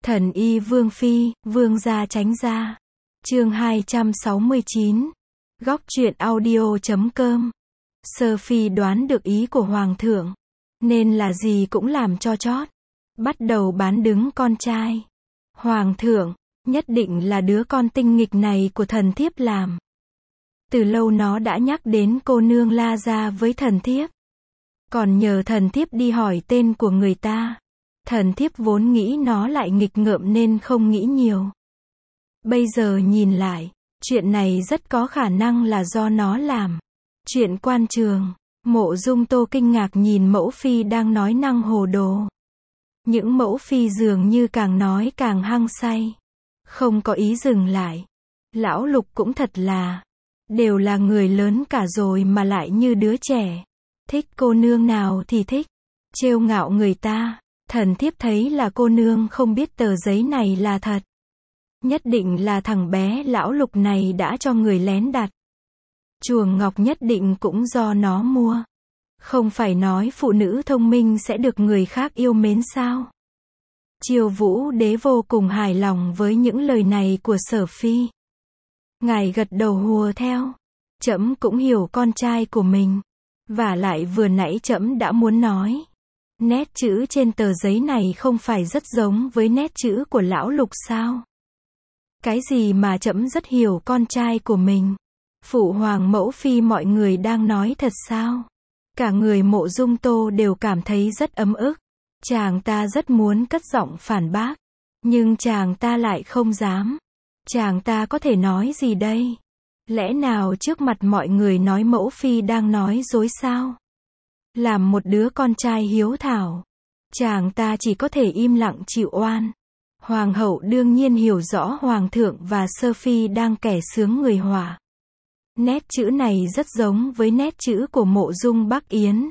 Thần y Vương Phi, Vương gia tránh ra. Chương 269. Góc truyện audio.com. Sơ Phi đoán được ý của Hoàng thượng, nên là gì cũng làm cho chót. Bắt đầu bán đứng con trai. Hoàng thượng, nhất định là đứa con tinh nghịch này của thần thiếp làm. Từ lâu nó đã nhắc đến cô nương La Gia với thần thiếp. Còn nhờ thần thiếp đi hỏi tên của người ta. Thần thiếp vốn nghĩ nó lại nghịch ngợm nên không nghĩ nhiều. Bây giờ nhìn lại, chuyện này rất có khả năng là do nó làm. Chuyện quan trường, Mộ Dung Tô kinh ngạc nhìn mẫu phi đang nói năng hồ đồ. Những mẫu phi dường như càng nói càng hăng say. Không có ý dừng lại. Lão Lục cũng thật là, đều là người lớn cả rồi mà lại như đứa trẻ. Thích cô nương nào thì thích. Trêu ngạo người ta. Thần thiếp thấy là cô nương không biết tờ giấy này là thật. Nhất định là thằng bé Lão Lục này đã cho người lén đặt. Chuồng ngọc nhất định cũng do nó mua. Không phải nói phụ nữ thông minh sẽ được người khác yêu mến sao? Triều Vũ Đế vô cùng hài lòng với những lời này của Sở Phi. Ngài gật đầu hùa theo. Trẫm cũng hiểu con trai của mình. Và lại vừa nãy trẫm đã muốn nói. Nét chữ trên tờ giấy này không phải rất giống với nét chữ của Lão Lục sao? Cái gì mà trẫm rất hiểu con trai của mình? Phụ hoàng mẫu phi mọi người đang nói thật sao? Cả người Mộ Dung Tô đều cảm thấy rất ấm ức. Chàng ta rất muốn cất giọng phản bác. Nhưng chàng ta lại không dám. Chàng ta có thể nói gì đây? Lẽ nào trước mặt mọi người nói mẫu phi đang nói dối sao? Làm một đứa con trai hiếu thảo, chàng ta chỉ có thể im lặng chịu oan. Hoàng hậu đương nhiên hiểu rõ Hoàng thượng và Sơ Phi đang kẻ sướng người họa. Nét chữ này rất giống với nét chữ của Mộ Dung Bắc Yến.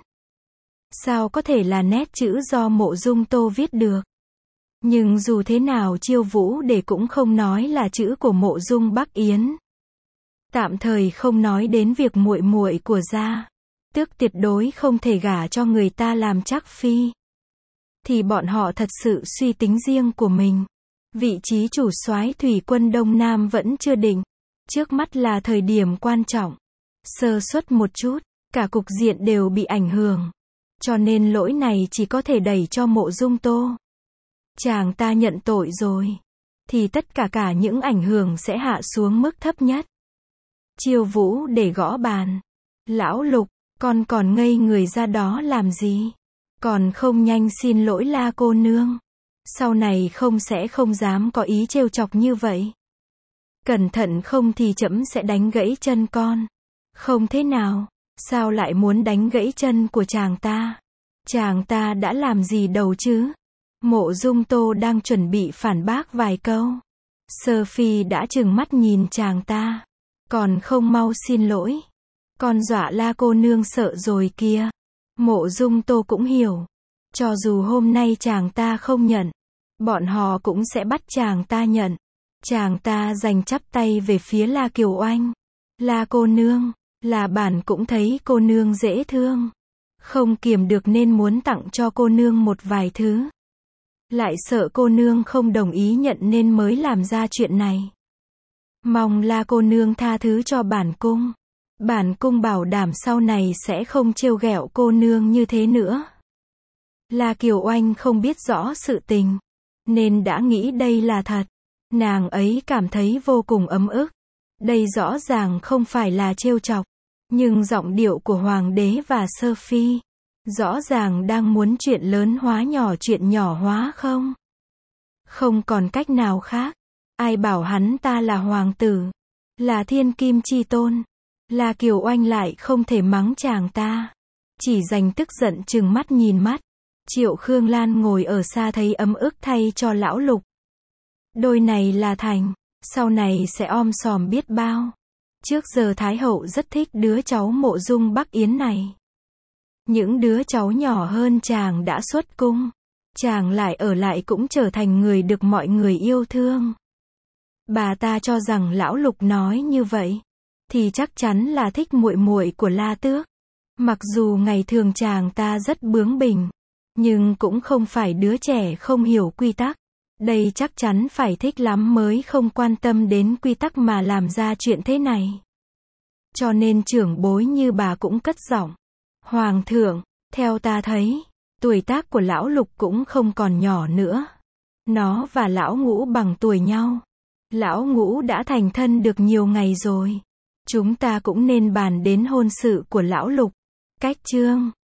Sao có thể là nét chữ do Mộ Dung Tô viết được? Nhưng dù thế nào Chiêu Vũ Đế cũng không nói là chữ của Mộ Dung Bắc Yến. Tạm thời không nói đến việc muội muội của gia tước tuyệt đối không thể gả cho người ta làm trắc phi. Thì bọn họ thật sự suy tính riêng của mình. Vị trí chủ soái thủy quân Đông Nam vẫn chưa định. Trước mắt là thời điểm quan trọng. Sơ suất một chút, cả cục diện đều bị ảnh hưởng. Cho nên lỗi này chỉ có thể đẩy cho Mộ Dung Tô. Chàng ta nhận tội rồi. Thì tất cả những ảnh hưởng sẽ hạ xuống mức thấp nhất. Chiêu Vũ để gõ bàn. Lão Lục, con còn ngây người ra đó làm gì? Còn không nhanh xin lỗi La cô nương. Sau này sẽ không dám có ý trêu chọc như vậy. Cẩn thận không thì trẫm sẽ đánh gãy chân con. Không thế nào, sao lại muốn đánh gãy chân của chàng ta? Chàng ta đã làm gì đâu chứ? Mộ Dung Tô đang chuẩn bị phản bác vài câu. Sơ Phi đã trừng mắt nhìn chàng ta. Còn không mau xin lỗi. Con dọa La cô nương sợ rồi kia. Mộ Dung Tô cũng hiểu. Cho dù hôm nay chàng ta không nhận, bọn họ cũng sẽ bắt chàng ta nhận. Chàng ta giành chắp tay về phía La Kiều Oanh. La cô nương, là bản cũng thấy cô nương dễ thương. Không kiềm được nên muốn tặng cho cô nương một vài thứ. Lại sợ cô nương không đồng ý nhận nên mới làm ra chuyện này. Mong La cô nương tha thứ cho bản cung. Bản cung bảo đảm sau này sẽ không trêu ghẹo cô nương như thế nữa. La Kiều Oanh không biết rõ sự tình, nên đã nghĩ đây là thật. Nàng ấy cảm thấy vô cùng ấm ức. Đây rõ ràng không phải là trêu chọc. Nhưng giọng điệu của Hoàng đế và Sơ Phi, rõ ràng đang muốn chuyện lớn hóa nhỏ chuyện nhỏ hóa không? Không còn cách nào khác. Ai bảo hắn ta là hoàng tử, là thiên kim chi tôn. La Kiều Oanh lại không thể mắng chàng ta. Chỉ dành tức giận trừng mắt nhìn mắt. Triệu Khương Lan ngồi ở xa thấy ấm ức thay cho Lão Lục. Đôi này là thành, sau này sẽ om sòm biết bao. Trước giờ Thái Hậu rất thích đứa cháu Mộ Dung Bắc Yến này. Những đứa cháu nhỏ hơn chàng đã xuất cung. Chàng lại ở lại cũng trở thành người được mọi người yêu thương. Bà ta cho rằng Lão Lục nói như vậy thì chắc chắn là thích muội muội của La Tước. Mặc dù ngày thường chàng ta rất bướng bỉnh, nhưng cũng không phải đứa trẻ không hiểu quy tắc. Đây chắc chắn phải thích lắm mới không quan tâm đến quy tắc mà làm ra chuyện thế này. Cho nên trưởng bối như bà cũng cất giọng. Hoàng thượng, theo ta thấy, tuổi tác của lão Lục cũng không còn nhỏ nữa. Nó và lão Ngũ bằng tuổi nhau. Lão Ngũ đã thành thân được nhiều ngày rồi. Chúng ta cũng nên bàn đến hôn sự của lão Lục. Cách chương